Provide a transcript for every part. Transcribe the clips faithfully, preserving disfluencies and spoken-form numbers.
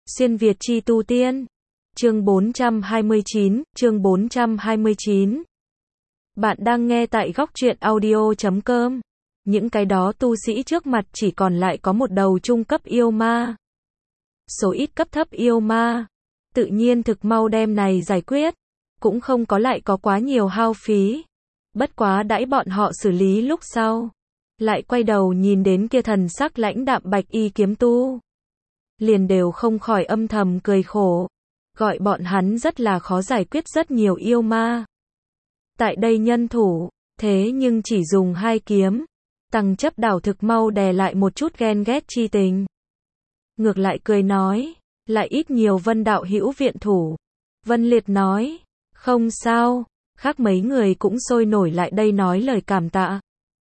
Xuyên Việt chi tu tiên. Chương bốn trăm hai mươi chín, chương bốn trăm hai mươi chín. Bạn đang nghe tại góc truyện audio chấm com. Những cái đó tu sĩ trước mặt chỉ còn lại có một đầu trung cấp yêu ma. Số ít cấp thấp yêu ma. Tự nhiên thực mau đem này giải quyết. Cũng không có lại có quá nhiều hao phí. Bất quá đãi bọn họ xử lý lúc sau. Lại quay đầu nhìn đến kia thần sắc lãnh đạm bạch y kiếm tu. Liền đều không khỏi âm thầm cười khổ. Gọi bọn hắn rất là khó giải quyết rất nhiều yêu ma. Tại đây nhân thủ, thế nhưng chỉ dùng hai kiếm. Tăng chấp đảo thực mau đè lại một chút ghen ghét chi tình. Ngược lại cười nói, lại ít nhiều Vân đạo hữu viện thủ. Vân Liệt nói, không sao, khác mấy người cũng sôi nổi lại đây nói lời cảm tạ.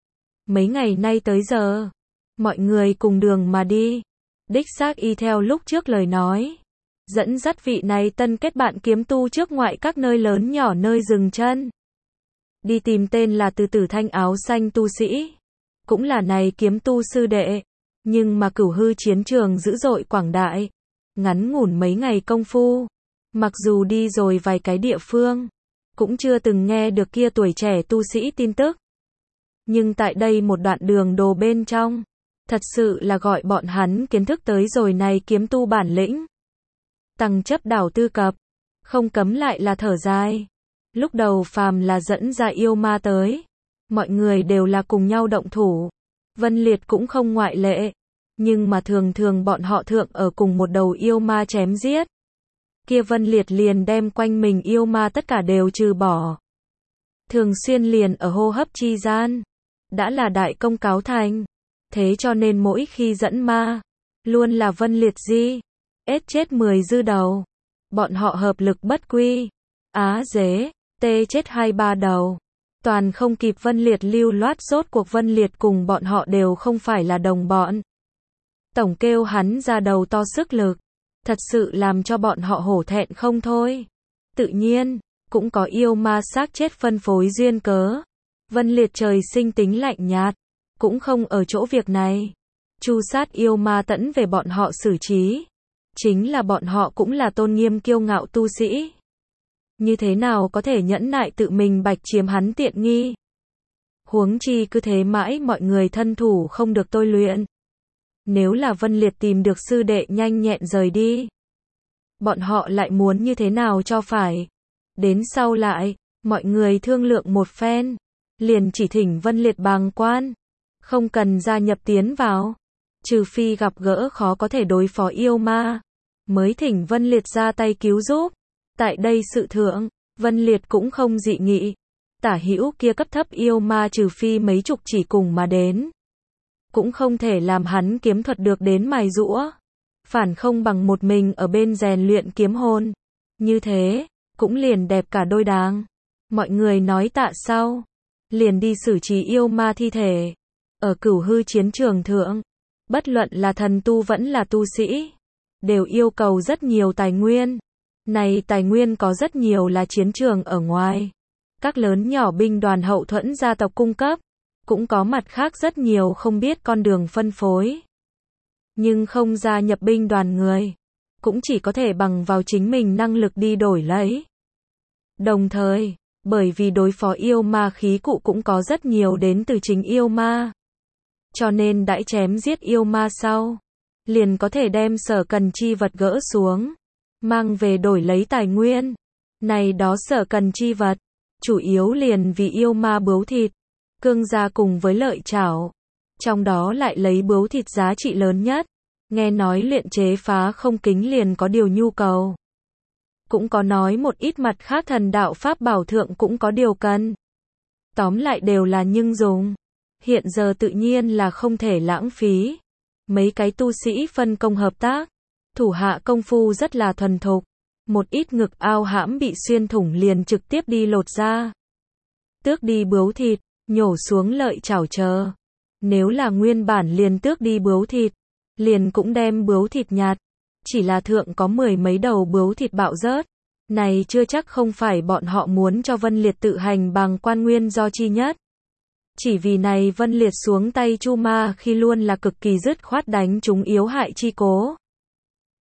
Mấy ngày nay tới giờ, mọi người cùng đường mà đi. Đích xác y theo lúc trước lời nói. Dẫn dắt vị này tân kết bạn kiếm tu trước ngoại các nơi lớn nhỏ nơi dừng chân. Đi tìm tên là từ tử thanh áo xanh tu sĩ. Cũng là này kiếm tu sư đệ. Nhưng mà cửu hư chiến trường dữ dội quảng đại. Ngắn ngủn mấy ngày công phu. Mặc dù đi rồi vài cái địa phương. Cũng chưa từng nghe được kia tuổi trẻ tu sĩ tin tức. Nhưng tại đây một đoạn đường đồ bên trong. Thật sự là gọi bọn hắn kiến thức tới rồi này kiếm tu bản lĩnh. Tăng chấp đảo tư cập. Không cấm lại là thở dài. Lúc đầu phàm là dẫn ra yêu ma tới. Mọi người đều là cùng nhau động thủ. Vân Liệt cũng không ngoại lệ. Nhưng mà thường thường bọn họ thượng ở cùng một đầu yêu ma chém giết. Kia Vân Liệt liền đem quanh mình yêu ma tất cả đều trừ bỏ. Thường xuyên liền ở hô hấp chi gian. Đã là đại công cáo thành. Thế cho nên mỗi khi dẫn ma, luôn là Vân Liệt di, ết chết mười dư đầu. Bọn họ hợp lực bất quy. Á dế, tê chết hai ba đầu. Toàn không kịp Vân Liệt lưu loát, rốt cuộc Vân Liệt cùng bọn họ đều không phải là đồng bọn. Tổng kêu hắn ra đầu to sức lực. Thật sự làm cho bọn họ hổ thẹn không thôi. Tự nhiên, cũng có yêu ma xác chết phân phối duyên cớ. Vân Liệt trời sinh tính lạnh nhạt. Cũng không ở chỗ việc này. Chu sát yêu ma tẫn về bọn họ xử trí. Chính là bọn họ cũng là tôn nghiêm kiêu ngạo tu sĩ. Như thế nào có thể nhẫn nại tự mình bạch chiếm hắn tiện nghi. Huống chi cứ thế mãi mọi người thân thủ không được tôi luyện. Nếu là Vân Liệt tìm được sư đệ nhanh nhẹn rời đi. Bọn họ lại muốn như thế nào cho phải. Đến sau lại, mọi người thương lượng một phen. Liền chỉ thỉnh Vân Liệt bàng quan. Không cần gia nhập tiến vào. Trừ phi gặp gỡ khó có thể đối phó yêu ma. Mới thỉnh Vân Liệt ra tay cứu giúp. Tại đây sự thượng, Vân Liệt cũng không dị nghị. Tả hữu kia cấp thấp yêu ma trừ phi mấy chục chỉ cùng mà đến. Cũng không thể làm hắn kiếm thuật được đến mài giũa. Phản không bằng một mình ở bên rèn luyện kiếm hồn. Như thế, cũng liền đẹp cả đôi đáng. Mọi người nói tạ sau. Liền đi xử trí yêu ma thi thể. Ở cửu hư chiến trường thượng, bất luận là thần tu vẫn là tu sĩ, đều yêu cầu rất nhiều tài nguyên. Này tài nguyên có rất nhiều là chiến trường ở ngoài. Các lớn nhỏ binh đoàn hậu thuẫn gia tộc cung cấp, cũng có mặt khác rất nhiều không biết con đường phân phối. Nhưng không gia nhập binh đoàn người, cũng chỉ có thể bằng vào chính mình năng lực đi đổi lấy. Đồng thời, bởi vì đối phó yêu ma khí cụ cũng có rất nhiều đến từ chính yêu ma. Cho nên đãi chém giết yêu ma sau, liền có thể đem sở cần chi vật gỡ xuống, mang về đổi lấy tài nguyên. Này đó sở cần chi vật, chủ yếu liền vì yêu ma bướu thịt, cương gia cùng với lợi chảo. Trong đó lại lấy bướu thịt giá trị lớn nhất. Nghe nói luyện chế phá không kính liền có điều nhu cầu. Cũng có nói một ít mặt khác thần đạo pháp bảo thượng cũng có điều cần. Tóm lại đều là nhưng dùng. Hiện giờ tự nhiên là không thể lãng phí. Mấy cái tu sĩ phân công hợp tác. Thủ hạ công phu rất là thuần thục. Một ít ngực ao hãm bị xuyên thủng liền trực tiếp đi lột ra. Tước đi bướu thịt, nhổ xuống lợi chảo chờ. Nếu là nguyên bản liền tước đi bướu thịt, liền cũng đem bướu thịt nhạt. Chỉ là thượng có mười mấy đầu bướu thịt bạo rớt. Này chưa chắc không phải bọn họ muốn cho Vân Liệt tự hành bằng quan nguyên do chi nhất. Chỉ vì này Vân Liệt xuống tay Chu Ma khi luôn là cực kỳ dứt khoát đánh chúng yếu hại chi cố.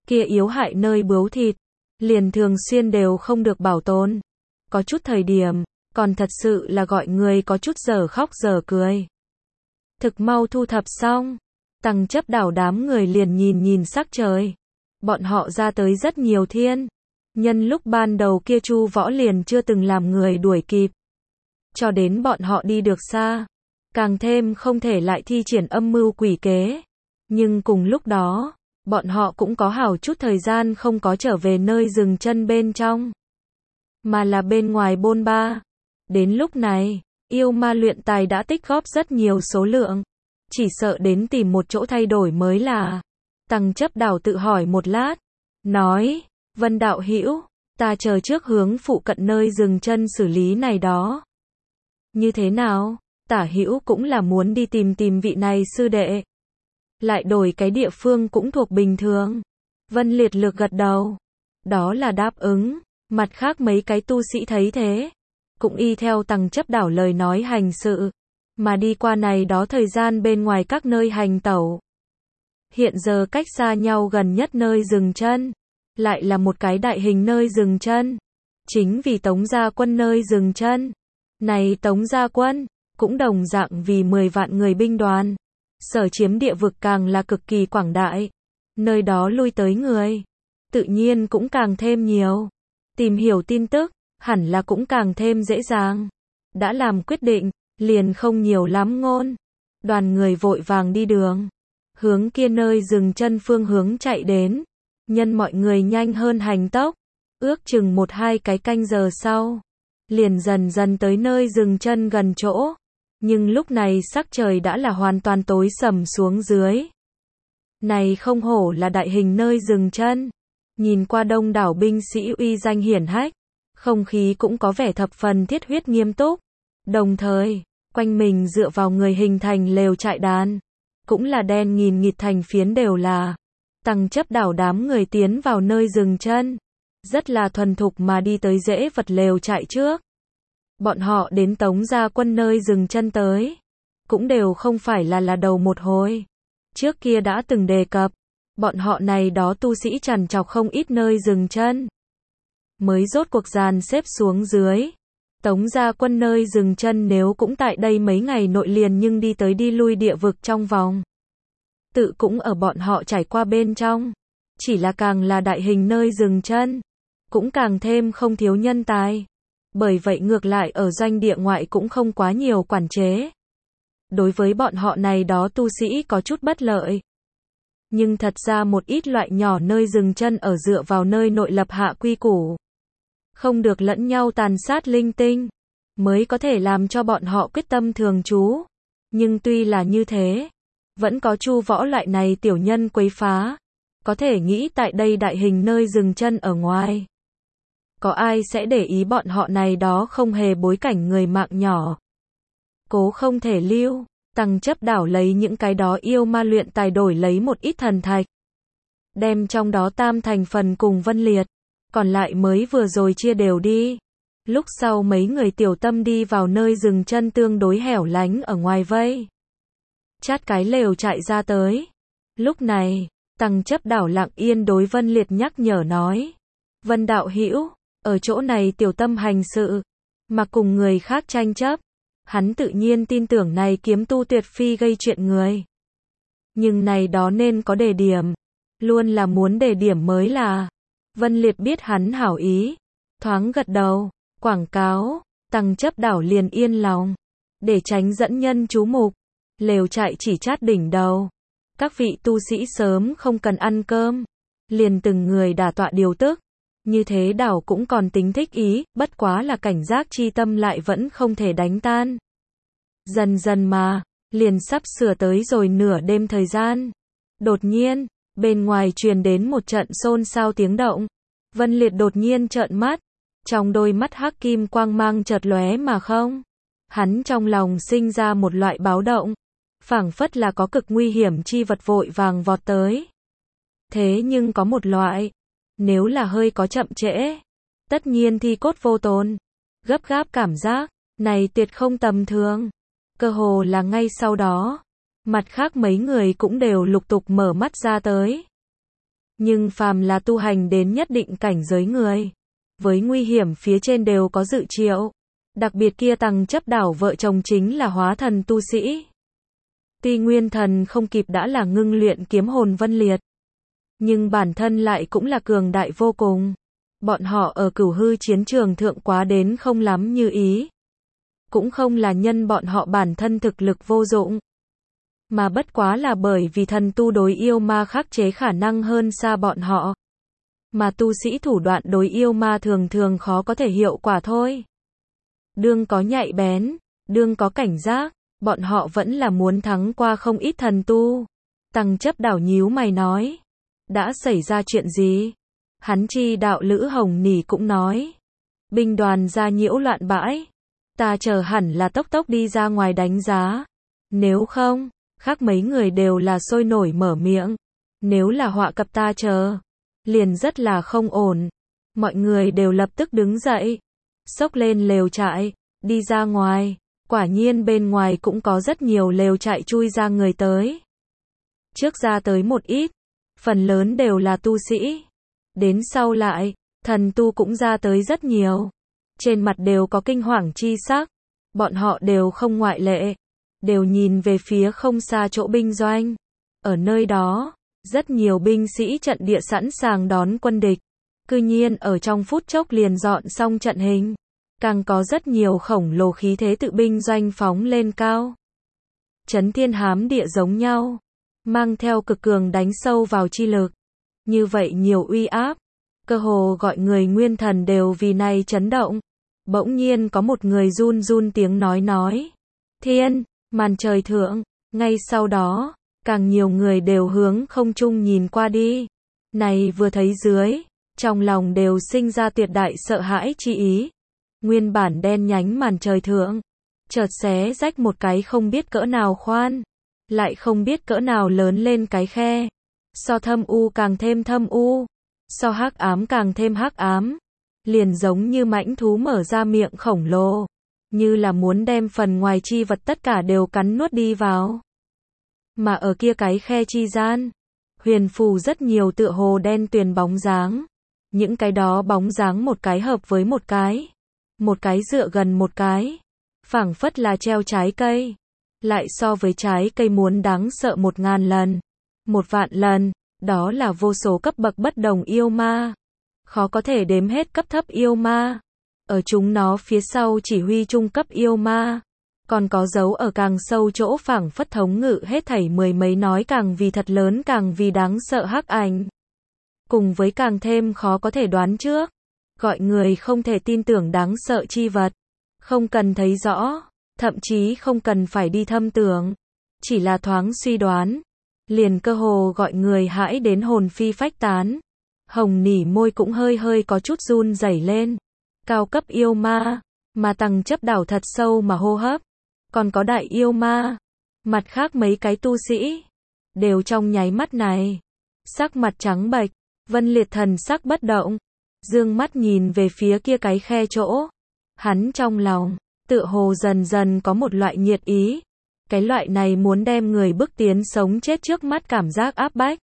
kia yếu hại nơi bướu thịt, liền thường xuyên đều không được bảo tồn. Có chút thời điểm, còn thật sự là gọi người có chút giờ khóc giờ cười. Thực mau thu thập xong, Tăng Chấp Đảo đám người liền nhìn nhìn sắc trời. Bọn họ ra tới rất nhiều thiên. Nhân lúc ban đầu kia Chu Võ liền chưa từng làm người đuổi kịp. Cho đến bọn họ đi được xa, càng thêm không thể lại thi triển âm mưu quỷ kế. Nhưng cùng lúc đó, bọn họ cũng có hảo chút thời gian không có trở về nơi dừng chân bên trong, mà là bên ngoài bôn ba. Đến lúc này, yêu ma luyện tài đã tích góp rất nhiều số lượng. Chỉ sợ đến tìm một chỗ thay đổi mới là. Tăng Chấp Đảo tự hỏi một lát, nói, Vân đạo hữu, ta chờ trước hướng phụ cận nơi dừng chân xử lý này đó. Như thế nào? Tả hữu cũng là muốn đi tìm tìm vị này sư đệ. Lại đổi cái địa phương cũng thuộc bình thường. Vân Liệt Lược gật đầu. Đó là đáp ứng. Mặt khác mấy cái tu sĩ thấy thế, cũng y theo Tăng Chấp Đảo lời nói hành sự, mà đi qua này đó thời gian bên ngoài các nơi hành tẩu. Hiện giờ cách xa nhau gần nhất nơi dừng chân, lại là một cái đại hình nơi dừng chân. Chính vì Tống Gia Quân nơi dừng chân. Này Tống Gia Quân, cũng đồng dạng vì mười vạn người binh đoàn. Sở chiếm địa vực càng là cực kỳ quảng đại. Nơi đó lui tới người, tự nhiên cũng càng thêm nhiều. Tìm hiểu tin tức, hẳn là cũng càng thêm dễ dàng. Đã làm quyết định, liền không nhiều lắm ngôn. Đoàn người vội vàng đi đường, hướng kia nơi dừng chân phương hướng chạy đến. Nhân mọi người nhanh hơn hành tốc, ước chừng một hai cái canh giờ sau, liền dần dần tới nơi dừng chân gần chỗ. Nhưng lúc này sắc trời đã là hoàn toàn tối sầm xuống dưới. Này không hổ là đại hình nơi dừng chân. Nhìn qua đông đảo binh sĩ uy danh hiển hách, không khí cũng có vẻ thập phần thiết huyết nghiêm túc. Đồng thời, quanh mình dựa vào người hình thành lều trại đàn, cũng là đen nghìn nghịt thành phiến đều là. Tăng Chấp Đảo đám người tiến vào nơi dừng chân, rất là thuần thục mà đi tới rễ vật lều trại trước. Bọn họ đến Tống Gia Quân nơi dừng chân tới, cũng đều không phải là là đầu một hồi. Trước kia đã từng đề cập, bọn họ này đó tu sĩ trằn trọc không ít nơi dừng chân, mới rốt cuộc dàn xếp xuống dưới. Tống Gia Quân nơi dừng chân nếu cũng tại đây mấy ngày nội liền nhưng đi tới đi lui địa vực trong vòng. Tự cũng ở bọn họ trải qua bên trong. Chỉ là càng là đại hình nơi dừng chân, cũng càng thêm không thiếu nhân tài. Bởi vậy ngược lại ở doanh địa ngoại cũng không quá nhiều quản chế. Đối với bọn họ này đó tu sĩ có chút bất lợi. Nhưng thật ra một ít loại nhỏ nơi dừng chân ở dựa vào nơi nội lập hạ quy củ, không được lẫn nhau tàn sát linh tinh, mới có thể làm cho bọn họ quyết tâm thường trú. Nhưng tuy là như thế, vẫn có Chu Võ loại này tiểu nhân quấy phá. Có thể nghĩ tại đây đại hình nơi dừng chân ở ngoài, có ai sẽ để ý bọn họ này đó không hề bối cảnh người mạng nhỏ. Cố không thể lưu, Tăng Chấp Đảo lấy những cái đó yêu ma luyện tài đổi lấy một ít thần thạch. Đem trong đó tam thành phần cùng Vân Liệt, còn lại mới vừa rồi chia đều đi. Lúc sau mấy người tiểu tâm đi vào nơi dừng chân tương đối hẻo lánh ở ngoài vây. Chát cái lều chạy ra tới. Lúc này, Tăng Chấp Đảo lặng yên đối Vân Liệt nhắc nhở nói. Vân đạo hữu, ở chỗ này tiểu tâm hành sự, mà cùng người khác tranh chấp. Hắn tự nhiên tin tưởng này kiếm tu tuyệt phi gây chuyện người. Nhưng này đó nên có đề điểm. Luôn là muốn đề điểm mới là. Vân Liệt biết hắn hảo ý. Thoáng gật đầu, quảng cáo, Tăng Chấp Đảo liền yên lòng. Để tránh dẫn nhân chú mục, lều trại chỉ chát đỉnh đầu. Các vị tu sĩ sớm không cần ăn cơm, liền từng người đả tọa điều tức. Như thế đảo cũng còn tính thích ý, bất quá là cảnh giác chi tâm lại vẫn không thể đánh tan. Dần dần mà, liền sắp sửa tới rồi nửa đêm thời gian. Đột nhiên, bên ngoài truyền đến một trận xôn xao tiếng động. Vân Liệt đột nhiên trợn mắt, trong đôi mắt hắc kim quang mang chợt lóe mà không. Hắn trong lòng sinh ra một loại báo động, phảng phất là có cực nguy hiểm chi vật vội vàng vọt tới. Thế nhưng có một loại, nếu là hơi có chậm trễ, tất nhiên thi cốt vô tồn. Gấp gáp cảm giác, này tuyệt không tầm thường. Cơ hồ là ngay sau đó, mặt khác mấy người cũng đều lục tục mở mắt ra tới. Nhưng phàm là tu hành đến nhất định cảnh giới người, với nguy hiểm phía trên đều có dự triệu. Đặc biệt kia Tằng Chấp Đảo vợ chồng chính là hóa thần tu sĩ. Tuy nguyên thần không kịp đã là ngưng luyện kiếm hồn Vân Liệt, nhưng bản thân lại cũng là cường đại vô cùng. Bọn họ ở Cửu Hư chiến trường thượng quá đến không lắm như ý. Cũng không là nhân bọn họ bản thân thực lực vô dụng, mà bất quá là bởi vì thần tu đối yêu ma khắc chế khả năng hơn xa bọn họ. Mà tu sĩ thủ đoạn đối yêu ma thường thường khó có thể hiệu quả thôi. Đương có nhạy bén, đương có cảnh giác, bọn họ vẫn là muốn thắng qua không ít thần tu. Tằng Chấp Đảo nhíu mày nói, đã xảy ra chuyện gì? Hắn chi đạo Lữ Hồng Nỉ cũng nói, binh đoàn ra nhiễu loạn bãi, ta chờ hẳn là tốc tốc đi ra ngoài đánh giá. Nếu không, khác mấy người đều là sôi nổi mở miệng. Nếu là họa cập ta chờ, liền rất là không ổn. Mọi người đều lập tức đứng dậy, xốc lên lều trại, đi ra ngoài. Quả nhiên bên ngoài cũng có rất nhiều lều trại chui ra người tới. Trước ra tới một ít, phần lớn đều là tu sĩ. Đến sau lại, thần tu cũng ra tới rất nhiều. Trên mặt đều có kinh hoàng chi sắc. Bọn họ đều không ngoại lệ, đều nhìn về phía không xa chỗ binh doanh. Ở nơi đó, rất nhiều binh sĩ trận địa sẵn sàng đón quân địch. Cư nhiên ở trong phút chốc liền dọn xong trận hình. Càng có rất nhiều khổng lồ khí thế tự binh doanh phóng lên cao. Chấn thiên hám địa giống nhau, mang theo cực cường đánh sâu vào chi lực. Như vậy nhiều uy áp, cơ hồ gọi người nguyên thần đều vì này chấn động. Bỗng nhiên có một người run run tiếng nói nói, thiên, màn trời thượng. Ngay sau đó, càng nhiều người đều hướng không trung nhìn qua đi. Này vừa thấy dưới, trong lòng đều sinh ra tuyệt đại sợ hãi chi ý. Nguyên bản đen nhánh màn trời thượng, chợt xé rách một cái không biết cỡ nào khoan, lại không biết cỡ nào lớn lên cái khe. So thâm u càng thêm thâm u, so hắc ám càng thêm hắc ám. Liền giống như mãnh thú mở ra miệng khổng lồ, như là muốn đem phần ngoài chi vật tất cả đều cắn nuốt đi vào. Mà ở kia cái khe chi gian, huyền phù rất nhiều tựa hồ đen tuyền bóng dáng. Những cái đó bóng dáng một cái hợp với một cái, một cái dựa gần một cái, phảng phất là treo trái cây, lại so với trái cây muốn đáng sợ một ngàn lần, một vạn lần. Đó là vô số cấp bậc bất đồng yêu ma, khó có thể đếm hết cấp thấp yêu ma. Ở chúng nó phía sau chỉ huy trung cấp yêu ma, còn có dấu ở càng sâu chỗ phảng phất thống ngự hết thảy mười mấy nói càng vì thật lớn càng vì đáng sợ hắc ảnh. Cùng với càng thêm khó có thể đoán trước, gọi người không thể tin tưởng đáng sợ chi vật. Không cần thấy rõ, thậm chí không cần phải đi thâm tưởng, chỉ là thoáng suy đoán, liền cơ hồ gọi người hãi đến hồn phi phách tán. Hồng Nỉ môi cũng hơi hơi có chút run rẩy lên. Cao cấp yêu ma, mà Tằng Chấp Đảo thật sâu mà hô hấp. Còn có đại yêu ma, mặt khác mấy cái tu sĩ, đều trong nháy mắt này, sắc mặt trắng bệch. Vân Liệt thần sắc bất động, dương mắt nhìn về phía kia cái khe chỗ. Hắn trong lòng, tựa hồ dần dần có một loại nhiệt ý. Cái loại này muốn đem người bức tiến sống chết trước mắt cảm giác áp bách.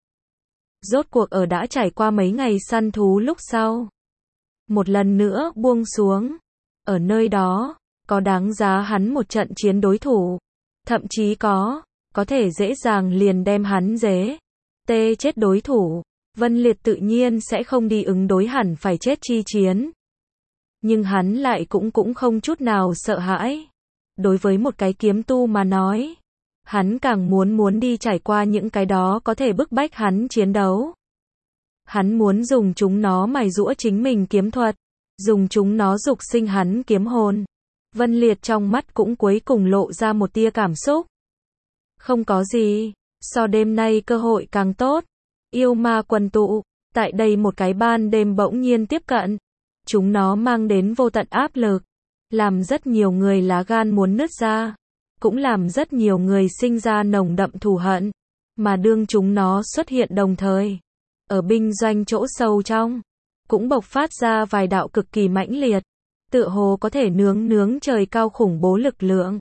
Rốt cuộc ở đã trải qua mấy ngày săn thú lúc sau, một lần nữa buông xuống. Ở nơi đó, có đáng giá hắn một trận chiến đối thủ. Thậm chí có, có thể dễ dàng liền đem hắn dễ tê chết đối thủ. Vân Liệt tự nhiên sẽ không đi ứng đối hẳn phải chết chi chiến. Nhưng hắn lại cũng cũng không chút nào sợ hãi. Đối với một cái kiếm tu mà nói, hắn càng muốn muốn đi trải qua những cái đó có thể bức bách hắn chiến đấu. Hắn muốn dùng chúng nó mài giũa chính mình kiếm thuật, dùng chúng nó dục sinh hắn kiếm hồn. Vân Liệt trong mắt cũng cuối cùng lộ ra một tia cảm xúc. Không có gì, so đêm nay cơ hội càng tốt. Yêu ma quần tụ, tại đây một cái ban đêm bỗng nhiên tiếp cận. Chúng nó mang đến vô tận áp lực, làm rất nhiều người lá gan muốn nứt ra, cũng làm rất nhiều người sinh ra nồng đậm thù hận. Mà đương chúng nó xuất hiện đồng thời, ở binh doanh chỗ sâu trong, cũng bộc phát ra vài đạo cực kỳ mãnh liệt, tựa hồ có thể nướng nướng trời cao khủng bố lực lượng.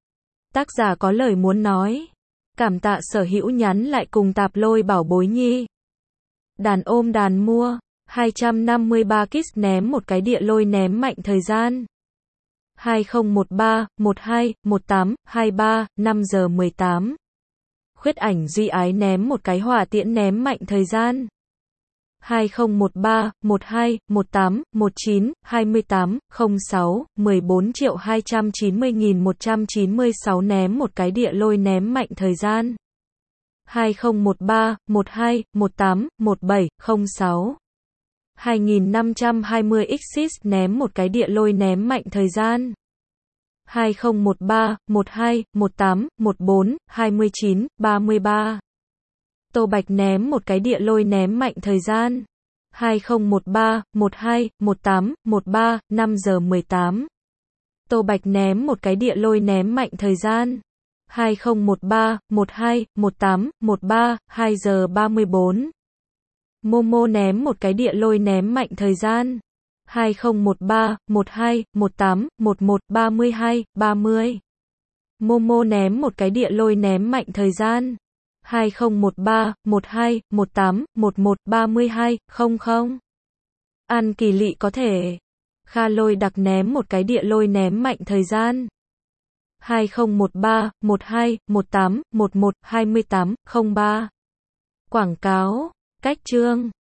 Tác giả có lời muốn nói. Cảm tạ sở hữu nhắn lại cùng tạp lôi bảo bối nhi. Đàn ôm đàn mua. hai trăm năm mươi ba Kiss ném một cái địa lôi ném mạnh thời gian. hai không một ba, mười hai, mười tám, hai ba, năm giờ mười tám. Khuyết ảnh Duy Ái ném một cái hỏa tiễn ném mạnh thời gian. hai không một ba, mười hai, mười tám, mười chín, hai mươi tám, không sáu, mười bốn triệu hai trăm chín mươi nghìn một trăm chín mươi sáu ném một cái địa lôi ném mạnh thời gian. hai không một ba, mười hai, mười tám, mười bảy, không sáu. hai nghìn năm trăm hai mươi Xs ném một cái địa lôi ném mạnh thời gian. hai không một ba, mười hai, mười tám, mười bốn, hai mươi chín, ba mươi ba. Tô Bạch ném một cái địa lôi ném mạnh thời gian. hai không một ba, mười hai, mười tám, mười ba, năm giờ mười tám. Tô Bạch ném một cái địa lôi ném mạnh thời gian. hai không một ba, mười hai, mười tám, mười ba, hai giờ ba mươi bốn. Momo ném một cái địa lôi ném mạnh thời gian. hai không một ba, mười hai, mười tám, mười một, ba mươi hai, ba mươi. Momo ném một cái địa lôi ném mạnh thời gian. hai không một ba, mười hai, mười tám, mười một, ba mươi hai, không không. An Kỳ Lị có thể. Kha Lôi Đặc ném một cái địa lôi ném mạnh thời gian. hai không một ba, mười hai, mười tám, mười một, hai mươi tám, không ba. Quảng cáo. Cách chương.